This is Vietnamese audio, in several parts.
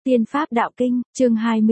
Tiên Pháp Đạo Kinh, chương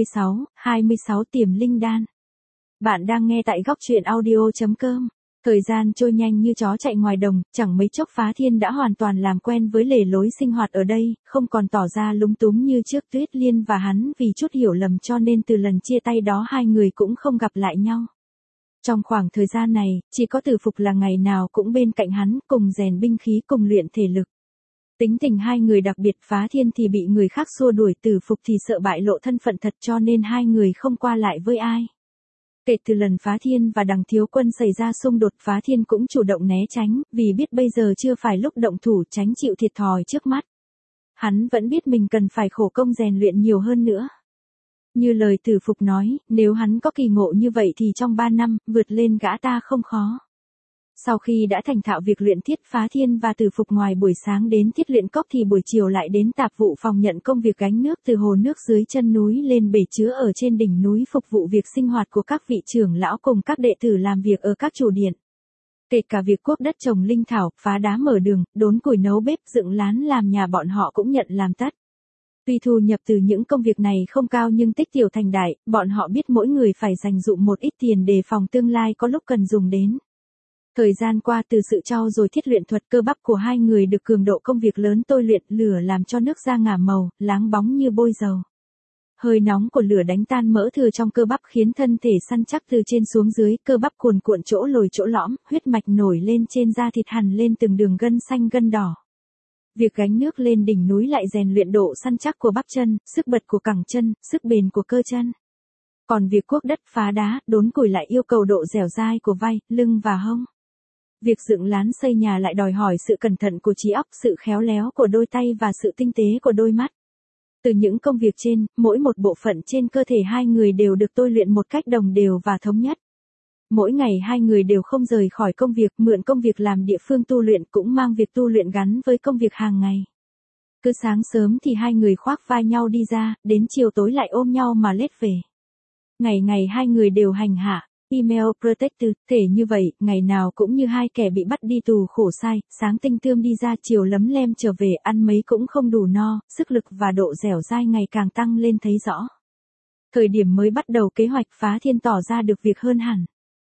26 Tiềm Linh Đan. Bạn đang nghe tại góc truyện audio.com. Thời gian trôi nhanh như chó chạy ngoài đồng, chẳng mấy chốc Phá Thiên đã hoàn toàn làm quen với lề lối sinh hoạt ở đây, không còn tỏ ra lúng túng như trước. Tuyết Liên và hắn vì chút hiểu lầm cho nên từ lần chia tay đó hai người cũng không gặp lại nhau. Trong khoảng thời gian này, chỉ có Tử Phục là ngày nào cũng bên cạnh hắn, cùng rèn binh khí cùng luyện thể lực. Tính tình hai người đặc biệt, Phá Thiên thì bị người khác xua đuổi, Tử Phục thì sợ bại lộ thân phận thật cho nên hai người không qua lại với ai. Kể từ lần Phá Thiên và Đằng Thiếu Quân xảy ra xung đột, Phá Thiên cũng chủ động né tránh, vì biết bây giờ chưa phải lúc động thủ, tránh chịu thiệt thòi trước mắt. Hắn vẫn biết mình cần phải khổ công rèn luyện nhiều hơn nữa. Như lời Tử Phục nói, nếu hắn có kỳ ngộ như vậy thì trong 3 năm, vượt lên gã ta không khó. Sau khi đã thành thạo việc luyện thiết, Phá Thiên và Tử Phục ngoài buổi sáng đến thiết luyện cốc thì buổi chiều lại đến tạp vụ phòng nhận công việc gánh nước từ hồ nước dưới chân núi lên bể chứa ở trên đỉnh núi, phục vụ việc sinh hoạt của các vị trưởng lão cùng các đệ tử làm việc ở các chùa điện. Kể cả việc cuốc đất trồng linh thảo, phá đá mở đường, đốn củi nấu bếp, dựng lán làm nhà bọn họ cũng nhận làm tất. Tuy thu nhập từ những công việc này không cao nhưng tích tiểu thành đại, bọn họ biết mỗi người phải dành dụm một ít tiền đề phòng tương lai có lúc cần dùng đến. Thời gian qua, từ sự trau dồi thiết luyện thuật, cơ bắp của hai người được cường độ công việc lớn tôi luyện, lửa làm cho nước da ngả màu, láng bóng như bôi dầu. Hơi nóng của lửa đánh tan mỡ thừa trong cơ bắp khiến thân thể săn chắc từ trên xuống dưới, cơ bắp cuồn cuộn chỗ lồi chỗ lõm, huyết mạch nổi lên trên da thịt hằn lên từng đường gân xanh gân đỏ. Việc gánh nước lên đỉnh núi lại rèn luyện độ săn chắc của bắp chân, sức bật của cẳng chân, sức bền của cơ chân. Còn việc cuốc đất, phá đá, đốn củi lại yêu cầu độ dẻo dai của vai, lưng và hông. Việc dựng lán xây nhà lại đòi hỏi sự cẩn thận của trí óc, sự khéo léo của đôi tay và sự tinh tế của đôi mắt. Từ những công việc trên, mỗi một bộ phận trên cơ thể hai người đều được tôi luyện một cách đồng đều và thống nhất. Mỗi ngày hai người đều không rời khỏi công việc, mượn công việc làm địa phương tu luyện, cũng mang việc tu luyện gắn với công việc hàng ngày. Cứ sáng sớm thì hai người khoác vai nhau đi ra, đến chiều tối lại ôm nhau mà lết về. Ngày ngày hai người đều hành hạ. Email Protector, thể như vậy, ngày nào cũng như hai kẻ bị bắt đi tù khổ sai, sáng tinh tươm đi ra chiều lấm lem trở về, ăn mấy cũng không đủ no, sức lực và độ dẻo dai ngày càng tăng lên thấy rõ. Thời điểm mới bắt đầu kế hoạch, Phá Thiên tỏ ra được việc hơn hẳn.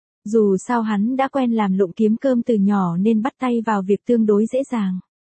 Dù sao hắn đã quen làm lụng kiếm cơm từ nhỏ nên bắt tay vào việc tương đối dễ dàng.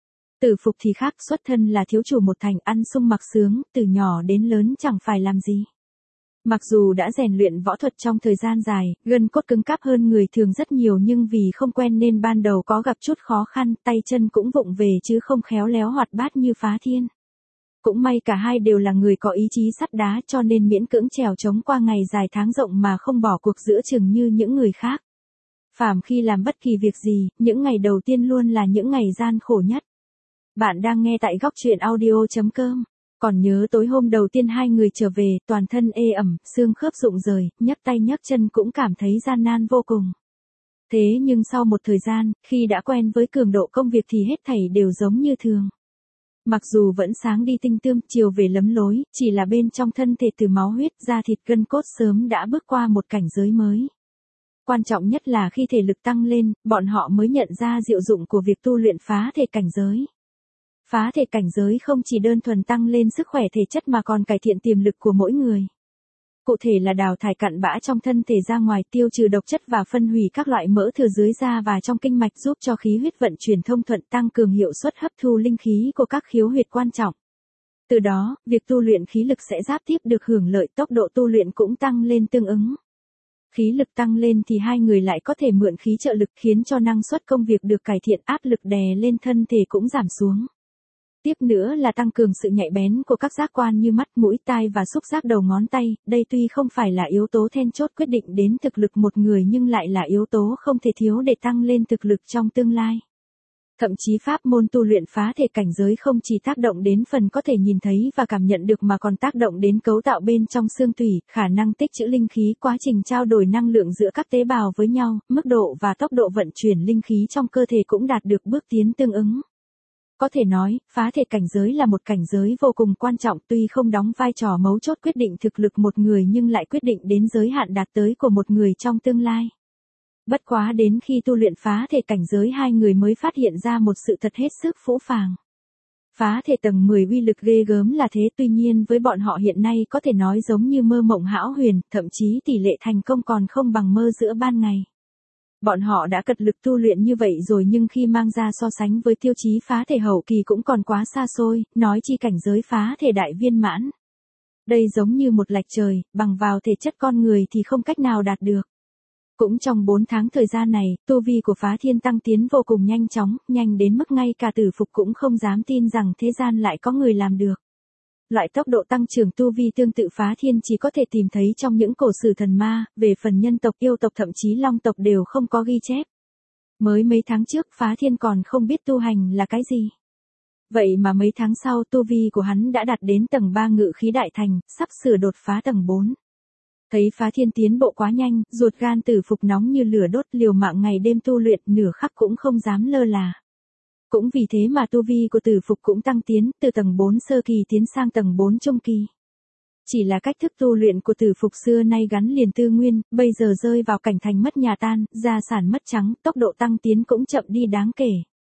Tử Phục thì khác, xuất thân là thiếu chủ một thành, ăn sung mặc sướng, từ nhỏ đến lớn chẳng phải làm gì. Mặc dù đã rèn luyện võ thuật trong thời gian dài, gân cốt cứng cáp hơn người thường rất nhiều nhưng vì không quen nên ban đầu có gặp chút khó khăn, tay chân cũng vụng về chứ không khéo léo hoạt bát như Phá Thiên. Cũng may cả hai đều là người có ý chí sắt đá cho nên miễn cưỡng trèo trống qua ngày dài tháng rộng mà không bỏ cuộc giữa chừng như những người khác. Phàm khi làm bất kỳ việc gì, những ngày đầu tiên luôn là những ngày gian khổ nhất. Bạn đang nghe tại góc truyện audio.com. Còn nhớ tối hôm đầu tiên hai người trở về, toàn thân ê ẩm, xương khớp rụng rời, nhấc tay nhấc chân cũng cảm thấy gian nan vô cùng. Thế nhưng sau một thời gian, khi đã quen với cường độ công việc thì hết thảy đều giống như thường. Mặc dù vẫn sáng đi tinh tươm, chiều về lấm lối, chỉ là bên trong thân thể từ máu huyết, da thịt gân cốt sớm đã bước qua một cảnh giới mới. Quan trọng nhất là khi thể lực tăng lên, bọn họ mới nhận ra diệu dụng của việc tu luyện phá thể cảnh giới. Phá thể cảnh giới không chỉ đơn thuần tăng lên sức khỏe thể chất mà còn cải thiện tiềm lực của mỗi người. Cụ thể là đào thải cặn bã trong thân thể ra ngoài, tiêu trừ độc chất và phân hủy các loại mỡ thừa dưới da và trong kinh mạch, giúp cho khí huyết vận chuyển thông thuận, tăng cường hiệu suất hấp thu linh khí của các khiếu huyệt quan trọng. Từ đó, việc tu luyện khí lực sẽ giáp tiếp được hưởng lợi, tốc độ tu luyện cũng tăng lên tương ứng. Khí lực tăng lên thì hai người lại có thể mượn khí trợ lực khiến cho năng suất công việc được cải thiện, áp lực đè lên thân thể cũng giảm xuống. Tiếp nữa là tăng cường sự nhạy bén của các giác quan như mắt, mũi, tai và xúc giác đầu ngón tay, đây tuy không phải là yếu tố then chốt quyết định đến thực lực một người nhưng lại là yếu tố không thể thiếu để tăng lên thực lực trong tương lai. Thậm chí pháp môn tu luyện phá thể cảnh giới không chỉ tác động đến phần có thể nhìn thấy và cảm nhận được mà còn tác động đến cấu tạo bên trong xương tủy, khả năng tích trữ linh khí, quá trình trao đổi năng lượng giữa các tế bào với nhau, mức độ và tốc độ vận chuyển linh khí trong cơ thể cũng đạt được bước tiến tương ứng. Có thể nói, phá thể cảnh giới là một cảnh giới vô cùng quan trọng, tuy không đóng vai trò mấu chốt quyết định thực lực một người nhưng lại quyết định đến giới hạn đạt tới của một người trong tương lai. Bất quá đến khi tu luyện phá thể cảnh giới hai người mới phát hiện ra một sự thật hết sức phũ phàng. Phá thể tầng 10 uy lực ghê gớm là thế, tuy nhiên với bọn họ hiện nay có thể nói giống như mơ mộng hão huyền, thậm chí tỷ lệ thành công còn không bằng mơ giữa ban ngày. Bọn họ đã cật lực tu luyện như vậy rồi nhưng khi mang ra so sánh với tiêu chí phá thể hậu kỳ cũng còn quá xa xôi, nói chi cảnh giới phá thể đại viên mãn. Đây giống như một lệch trời, bằng vào thể chất con người thì không cách nào đạt được. Cũng trong 4 tháng thời gian này, tu vi của Phá Thiên tăng tiến vô cùng nhanh chóng, nhanh đến mức ngay cả Tử Phục cũng không dám tin rằng thế gian lại có người làm được. Loại tốc độ tăng trưởng tu vi tương tự Phá Thiên chỉ có thể tìm thấy trong những cổ sử thần ma, về phần nhân tộc, yêu tộc thậm chí long tộc đều không có ghi chép. Mới mấy tháng trước Phá Thiên còn không biết tu hành là cái gì. Vậy mà mấy tháng sau tu vi của hắn đã đạt đến tầng 3 ngự khí đại thành, sắp sửa đột phá tầng 4. Thấy Phá Thiên tiến bộ quá nhanh, ruột gan Tử Phục nóng như lửa đốt, liều mạng ngày đêm tu luyện, nửa khắc cũng không dám lơ là. Cũng vì thế mà tu vi của Tử Phục cũng tăng tiến, từ tầng 4 sơ kỳ tiến sang tầng 4 trung kỳ. Chỉ là cách thức tu luyện của Tử Phục xưa nay gắn liền tư nguyên, bây giờ rơi vào cảnh thành mất nhà tan, gia sản mất trắng, tốc độ tăng tiến cũng chậm đi đáng kể.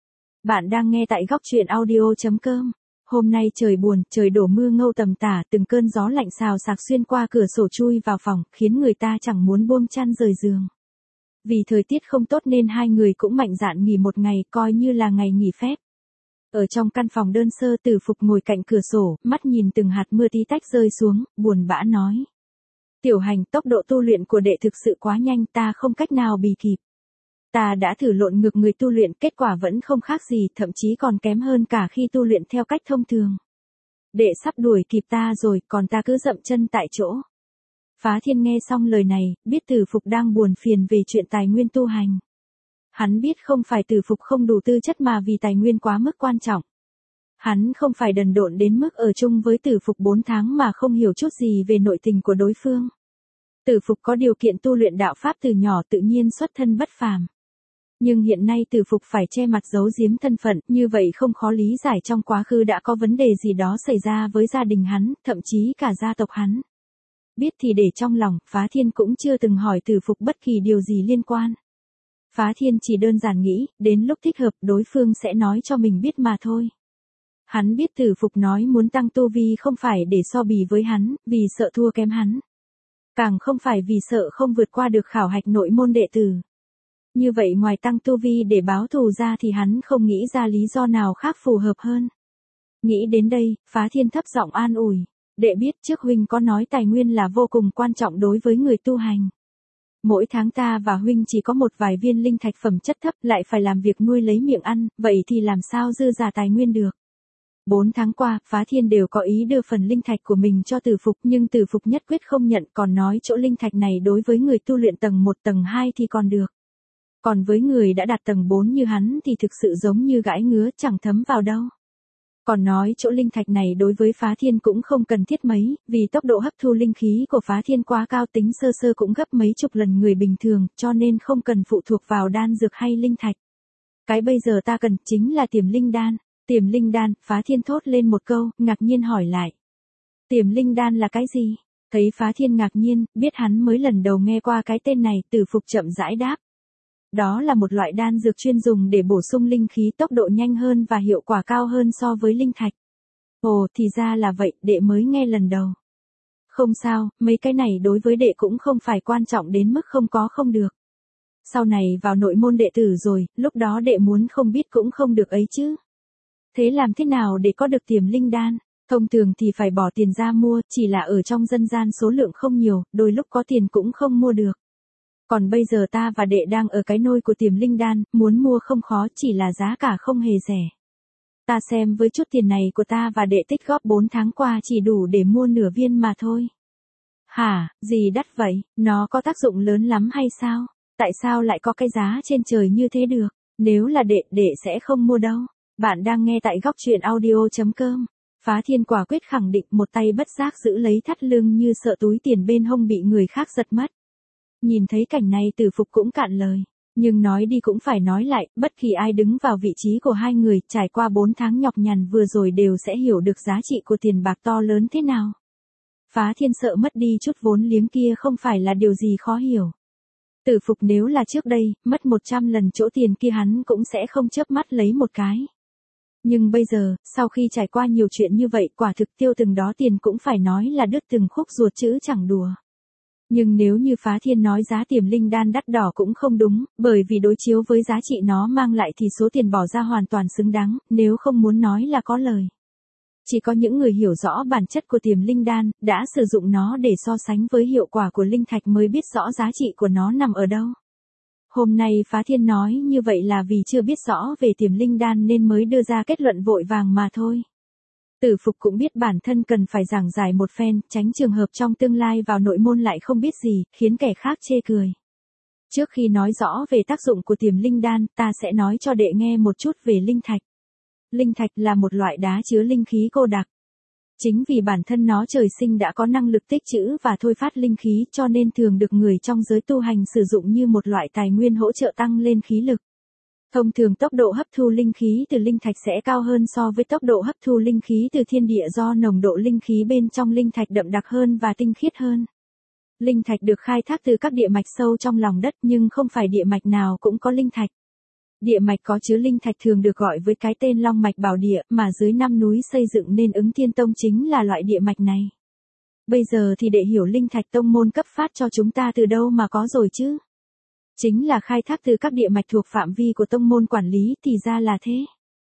Bạn đang nghe tại góc truyện audio.com. Hôm nay trời buồn, trời đổ mưa ngâu tầm tả, từng cơn gió lạnh xào xạc xuyên qua cửa sổ chui vào phòng, khiến người ta chẳng muốn buông chăn rời giường. Vì thời tiết không tốt nên hai người cũng mạnh dạn nghỉ một ngày, coi như là ngày nghỉ phép. Ở trong căn phòng đơn sơ, Tử Phục ngồi cạnh cửa sổ, mắt nhìn từng hạt mưa tí tách rơi xuống, buồn bã nói. Tiểu Hành, tốc độ tu luyện của đệ thực sự quá nhanh, ta không cách nào bì kịp. Ta đã thử lộn ngược người tu luyện, kết quả vẫn không khác gì, thậm chí còn kém hơn cả khi tu luyện theo cách thông thường. Đệ sắp đuổi kịp ta rồi, còn ta cứ dậm chân tại chỗ. Phá Thiên nghe xong lời này, biết Tử Phục đang buồn phiền về chuyện tài nguyên tu hành. Hắn biết không phải Tử Phục không đủ tư chất mà vì tài nguyên quá mức quan trọng. Hắn không phải đần độn đến mức ở chung với Tử Phục 4 tháng mà không hiểu chút gì về nội tình của đối phương. Tử Phục có điều kiện tu luyện đạo pháp từ nhỏ, tự nhiên xuất thân bất phàm. Nhưng hiện nay Tử Phục phải che mặt giấu giếm thân phận, như vậy không khó lý giải trong quá khứ đã có vấn đề gì đó xảy ra với gia đình hắn, thậm chí cả gia tộc hắn. Biết thì để trong lòng, Phá Thiên cũng chưa từng hỏi Tử Phục bất kỳ điều gì liên quan. Phá Thiên chỉ đơn giản nghĩ, đến lúc thích hợp đối phương sẽ nói cho mình biết mà thôi. Hắn biết Tử Phục nói muốn tăng tu vi không phải để so bì với hắn, vì sợ thua kém hắn. Càng không phải vì sợ không vượt qua được khảo hạch nội môn đệ tử. Như vậy ngoài tăng tu vi để báo thù ra thì hắn không nghĩ ra lý do nào khác phù hợp hơn. Nghĩ đến đây, Phá Thiên thấp giọng an ủi. Đệ biết trước huynh có nói tài nguyên là vô cùng quan trọng đối với người tu hành. Mỗi tháng ta và huynh chỉ có một vài viên linh thạch phẩm chất thấp, lại phải làm việc nuôi lấy miệng ăn, vậy thì làm sao dư giả tài nguyên được. 4 tháng qua, Phá Thiên đều có ý đưa phần linh thạch của mình cho Tử Phục, nhưng Tử Phục nhất quyết không nhận, còn nói chỗ linh thạch này đối với người tu luyện tầng 1 tầng 2 thì còn được. Còn với người đã đạt tầng 4 như hắn thì thực sự giống như gãi ngứa, chẳng thấm vào đâu. Còn nói chỗ linh thạch này đối với Phá Thiên cũng không cần thiết mấy, vì tốc độ hấp thu linh khí của Phá Thiên quá cao, tính sơ sơ cũng gấp mấy chục lần người bình thường, cho nên không cần phụ thuộc vào đan dược hay linh thạch. Cái bây giờ ta cần chính là tiềm linh đan. Tiềm linh đan, Phá Thiên thốt lên một câu, ngạc nhiên hỏi lại. Tiềm linh đan là cái gì? Thấy Phá Thiên ngạc nhiên, biết hắn mới lần đầu nghe qua cái tên này, Tử Phục chậm rãi đáp. Đó là một loại đan dược chuyên dùng để bổ sung linh khí, tốc độ nhanh hơn và hiệu quả cao hơn so với linh thạch. Ồ, thì ra là vậy, đệ mới nghe lần đầu. Không sao, mấy cái này đối với đệ cũng không phải quan trọng đến mức không có không được. Sau này vào nội môn đệ tử rồi, lúc đó đệ muốn không biết cũng không được ấy chứ. Thế làm thế nào để có được tiềm linh đan? Thông thường thì phải bỏ tiền ra mua, chỉ là ở trong dân gian số lượng không nhiều, đôi lúc có tiền cũng không mua được. Còn bây giờ ta và đệ đang ở cái nôi của tiềm linh đan, muốn mua không khó, chỉ là giá cả không hề rẻ. Ta xem với chút tiền này của ta và đệ tích góp 4 tháng qua chỉ đủ để mua nửa viên mà thôi. Hả, gì đắt vậy, nó có tác dụng lớn lắm hay sao? Tại sao lại có cái giá trên trời như thế được? Nếu là đệ sẽ không mua đâu. Bạn đang nghe tại góc truyện audio.com. Phá Thiên quả quyết khẳng định, một tay bất giác giữ lấy thắt lưng như sợ túi tiền bên hông bị người khác giật mất. Nhìn thấy cảnh này Tử Phục cũng cạn lời. Nhưng nói đi cũng phải nói lại, bất kỳ ai đứng vào vị trí của hai người trải qua 4 tháng nhọc nhằn vừa rồi đều sẽ hiểu được giá trị của tiền bạc to lớn thế nào. Phá Thiên sợ mất đi chút vốn liếng kia không phải là điều gì khó hiểu. Tử Phục nếu là trước đây, mất 100 lần chỗ tiền kia hắn cũng sẽ không chớp mắt lấy một cái. Nhưng bây giờ, sau khi trải qua nhiều chuyện như vậy, quả thực tiêu từng đó tiền cũng phải nói là đứt từng khúc ruột chữ chẳng đùa. Nhưng nếu như Phá Thiên nói giá tiềm linh đan đắt đỏ cũng không đúng, bởi vì đối chiếu với giá trị nó mang lại thì số tiền bỏ ra hoàn toàn xứng đáng, nếu không muốn nói là có lời. Chỉ có những người hiểu rõ bản chất của tiềm linh đan, đã sử dụng nó để so sánh với hiệu quả của linh thạch mới biết rõ giá trị của nó nằm ở đâu. Hôm nay Phá Thiên nói như vậy là vì chưa biết rõ về tiềm linh đan nên mới đưa ra kết luận vội vàng mà thôi. Tử Phục cũng biết bản thân cần phải giảng giải một phen, tránh trường hợp trong tương lai vào nội môn lại không biết gì, khiến kẻ khác chê cười. Trước khi nói rõ về tác dụng của tiềm linh đan, ta sẽ nói cho đệ nghe một chút về linh thạch. Linh thạch là một loại đá chứa linh khí cô đặc. Chính vì bản thân nó trời sinh đã có năng lực tích trữ và thôi phát linh khí cho nên thường được người trong giới tu hành sử dụng như một loại tài nguyên hỗ trợ tăng lên khí lực. Thông thường tốc độ hấp thu linh khí từ linh thạch sẽ cao hơn so với tốc độ hấp thu linh khí từ thiên địa do nồng độ linh khí bên trong linh thạch đậm đặc hơn và tinh khiết hơn. Linh thạch được khai thác từ các địa mạch sâu trong lòng đất nhưng không phải địa mạch nào cũng có linh thạch. Địa mạch có chứa linh thạch thường được gọi với cái tên Long mạch bảo địa mà dưới năm núi xây dựng nên Ứng Thiên Tông chính là loại địa mạch này. Bây giờ thì để hiểu linh thạch tông môn cấp phát cho chúng ta từ đâu mà có rồi chứ. Chính là khai thác từ các địa mạch thuộc phạm vi của tông môn quản lý thì ra là thế.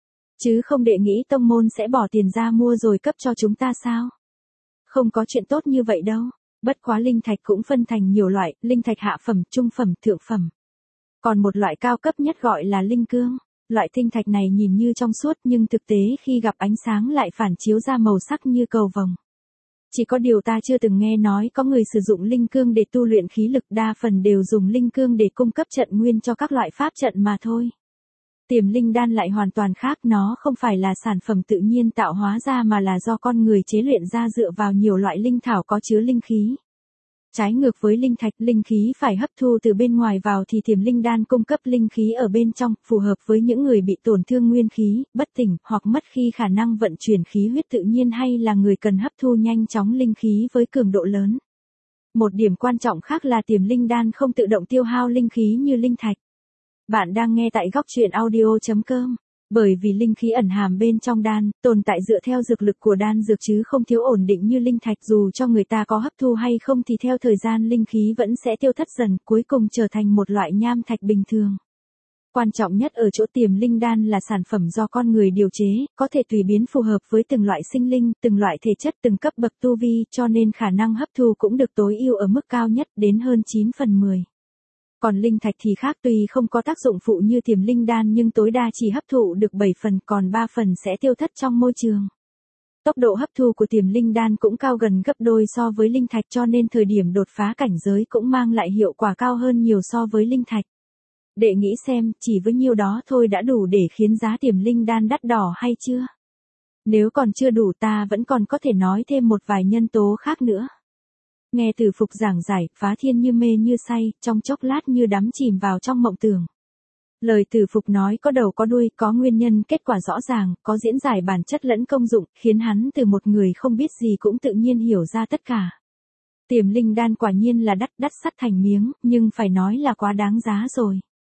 Chứ không đệ nghĩ tông môn sẽ bỏ tiền ra mua rồi cấp cho chúng ta sao? Không có chuyện tốt như vậy đâu. Bất quá linh thạch cũng phân thành nhiều loại, linh thạch hạ phẩm, trung phẩm, thượng phẩm. Còn một loại cao cấp nhất gọi là linh cương. Loại tinh thạch này nhìn như trong suốt nhưng thực tế khi gặp ánh sáng lại phản chiếu ra màu sắc như cầu vồng. Chỉ có điều ta chưa từng nghe nói có người sử dụng linh cương để tu luyện khí lực, đa phần đều dùng linh cương để cung cấp trận nguyên cho các loại pháp trận mà thôi. Tiềm linh đan lại hoàn toàn khác, nó không phải là sản phẩm tự nhiên tạo hóa ra mà là do con người chế luyện ra dựa vào nhiều loại linh thảo có chứa linh khí. Trái ngược với linh thạch, linh khí phải hấp thu từ bên ngoài vào thì tiềm linh đan cung cấp linh khí ở bên trong, phù hợp với những người bị tổn thương nguyên khí, bất tỉnh, hoặc mất khi khả năng vận chuyển khí huyết tự nhiên hay là người cần hấp thu nhanh chóng linh khí với cường độ lớn. Một điểm quan trọng khác là tiềm linh đan không tự động tiêu hao linh khí như linh thạch. Bạn đang nghe tại góc truyện audio.com. Bởi vì linh khí ẩn hàm bên trong đan, tồn tại dựa theo dược lực của đan dược chứ không thiếu ổn định như linh thạch, dù cho người ta có hấp thu hay không thì theo thời gian linh khí vẫn sẽ tiêu thất dần, cuối cùng trở thành một loại nham thạch bình thường. Quan trọng nhất ở chỗ tiềm linh đan là sản phẩm do con người điều chế, có thể tùy biến phù hợp với từng loại sinh linh, từng loại thể chất, từng cấp bậc tu vi, cho nên khả năng hấp thu cũng được tối ưu ở mức cao nhất đến hơn 9 phần 10. Còn linh thạch thì khác, tuy không có tác dụng phụ như tiềm linh đan nhưng tối đa chỉ hấp thụ được 7 phần, còn 3 phần sẽ tiêu thất trong môi trường. Tốc độ hấp thu của tiềm linh đan cũng cao gần gấp đôi so với linh thạch cho nên thời điểm đột phá cảnh giới cũng mang lại hiệu quả cao hơn nhiều so với linh thạch. Đệ nghĩ xem, chỉ với nhiêu đó thôi đã đủ để khiến giá tiềm linh đan đắt đỏ hay chưa? Nếu còn chưa đủ ta vẫn còn có thể nói thêm một vài nhân tố khác nữa. Nghe Tử Phục giảng giải, Phá Thiên như mê như say, trong chốc lát như đắm chìm vào trong mộng tưởng. Lời Tử Phục nói có đầu có đuôi, có nguyên nhân kết quả rõ ràng, có diễn giải bản chất lẫn công dụng, khiến hắn từ một người không biết gì cũng tự nhiên hiểu ra tất cả. Tiềm linh đan quả nhiên là đắt sắt thành miếng, nhưng phải nói là quá đáng giá rồi.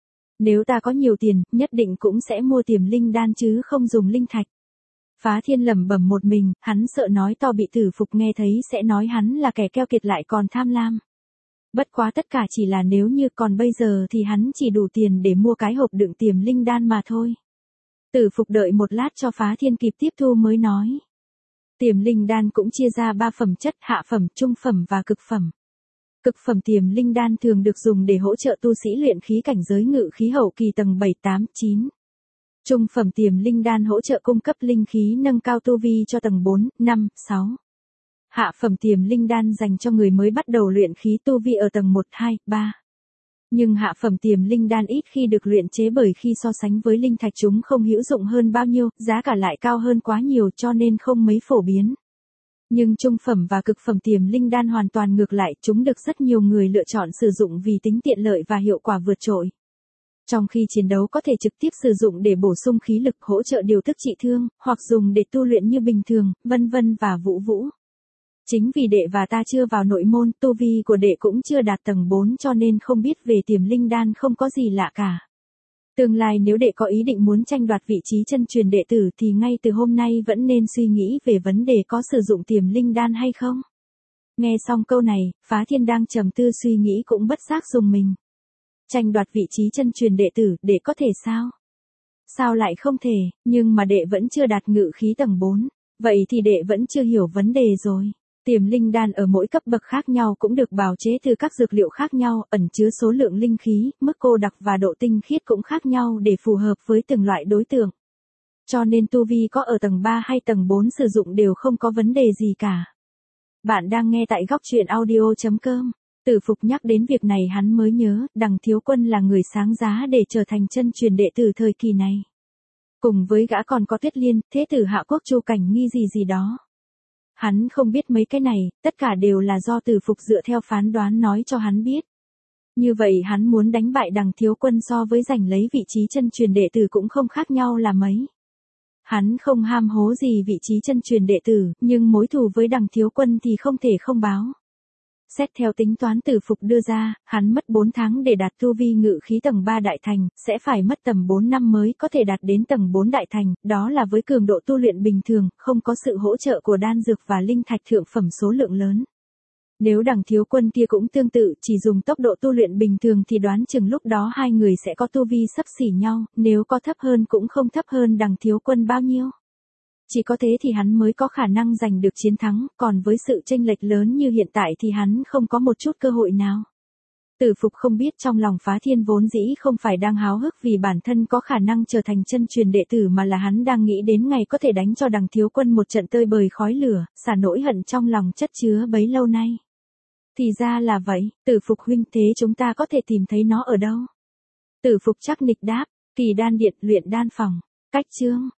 Nếu ta có nhiều tiền, nhất định cũng sẽ mua tiềm linh đan chứ không dùng linh thạch. Phá Thiên lẩm bẩm một mình, hắn sợ nói to bị Tử Phục nghe thấy sẽ nói hắn là kẻ keo kiệt lại còn tham lam. Bất quá tất cả chỉ là nếu như, còn bây giờ thì hắn chỉ đủ tiền để mua cái hộp đựng tiềm linh đan mà thôi. Tử Phục đợi một lát cho Phá Thiên kịp tiếp thu mới nói. Tiềm linh đan cũng chia ra 3 phẩm chất, hạ phẩm, trung phẩm và cực phẩm. Cực phẩm tiềm linh đan thường được dùng để hỗ trợ tu sĩ luyện khí cảnh giới ngự khí hậu kỳ tầng 7, 8, 9. Trung phẩm tiềm linh đan hỗ trợ cung cấp linh khí nâng cao tu vi cho tầng 4, 5, 6. Hạ phẩm tiềm linh đan dành cho người mới bắt đầu luyện khí tu vi ở tầng 1, 2, 3. Nhưng hạ phẩm tiềm linh đan ít khi được luyện chế bởi khi so sánh với linh thạch chúng không hữu dụng hơn bao nhiêu, giá cả lại cao hơn quá nhiều cho nên không mấy phổ biến. Nhưng trung phẩm và cực phẩm tiềm linh đan hoàn toàn ngược lại, chúng được rất nhiều người lựa chọn sử dụng vì tính tiện lợi và hiệu quả vượt trội. Trong khi chiến đấu có thể trực tiếp sử dụng để bổ sung khí lực, hỗ trợ điều tức trị thương, hoặc dùng để tu luyện như bình thường, vân vân và vũ. Chính vì đệ và ta chưa vào nội môn, tu vi của đệ cũng chưa đạt tầng 4 cho nên không biết về tiềm linh đan không có gì lạ cả. Tương lai nếu đệ có ý định muốn tranh đoạt vị trí chân truyền đệ tử thì ngay từ hôm nay vẫn nên suy nghĩ về vấn đề có sử dụng tiềm linh đan hay không. Nghe xong câu này, Phá Thiên đang trầm tư suy nghĩ cũng bất giác rùng mình. Tranh đoạt vị trí chân truyền đệ tử, đệ có thể sao? Sao lại không thể, nhưng mà đệ vẫn chưa đạt ngự khí tầng 4. Vậy thì đệ vẫn chưa hiểu vấn đề rồi. Tiềm linh đan ở mỗi cấp bậc khác nhau cũng được bào chế từ các dược liệu khác nhau, ẩn chứa số lượng linh khí, mức cô đặc và độ tinh khiết cũng khác nhau để phù hợp với từng loại đối tượng. Cho nên tu vi có ở tầng 3 hay tầng 4 sử dụng đều không có vấn đề gì cả. Bạn đang nghe tại góc truyện audio.com. Tử Phục nhắc đến việc này hắn mới nhớ, Đằng Thiếu Quân là người sáng giá để trở thành chân truyền đệ tử thời kỳ này. Cùng với gã còn có Tuyết Liên, Thế tử Hạ Quốc Chu Cảnh Nghi gì đó. Hắn không biết mấy cái này, tất cả đều là do Tử Phục dựa theo phán đoán nói cho hắn biết. Như vậy hắn muốn đánh bại Đằng Thiếu Quân so với giành lấy vị trí chân truyền đệ tử cũng không khác nhau là mấy. Hắn không ham hố gì vị trí chân truyền đệ tử, nhưng mối thù với Đằng Thiếu Quân thì không thể không báo. Xét theo tính toán Tử Phục đưa ra, hắn mất 4 tháng để đạt tu vi ngự khí tầng 3 đại thành, sẽ phải mất tầm 4 năm mới có thể đạt đến tầng 4 đại thành, đó là với cường độ tu luyện bình thường, không có sự hỗ trợ của đan dược và linh thạch thượng phẩm số lượng lớn. Nếu Đằng Thiếu Quân kia cũng tương tự, chỉ dùng tốc độ tu luyện bình thường thì đoán chừng lúc đó hai người sẽ có tu vi xấp xỉ nhau, nếu có thấp hơn cũng không thấp hơn Đằng Thiếu Quân bao nhiêu. Chỉ có thế thì hắn mới có khả năng giành được chiến thắng, còn với sự chênh lệch lớn như hiện tại thì hắn không có một chút cơ hội nào. Tử Phục không biết trong lòng Phá Thiên vốn dĩ không phải đang háo hức vì bản thân có khả năng trở thành chân truyền đệ tử mà là hắn đang nghĩ đến ngày có thể đánh cho Đằng Thiếu Quân một trận tơi bời khói lửa, xả nỗi hận trong lòng chất chứa bấy lâu nay. Thì ra là vậy, Tử Phục huynh, thế chúng ta có thể tìm thấy nó ở đâu? Tử Phục chắc nịch đáp, Kỳ Đan Điện, luyện đan phòng. Cách chương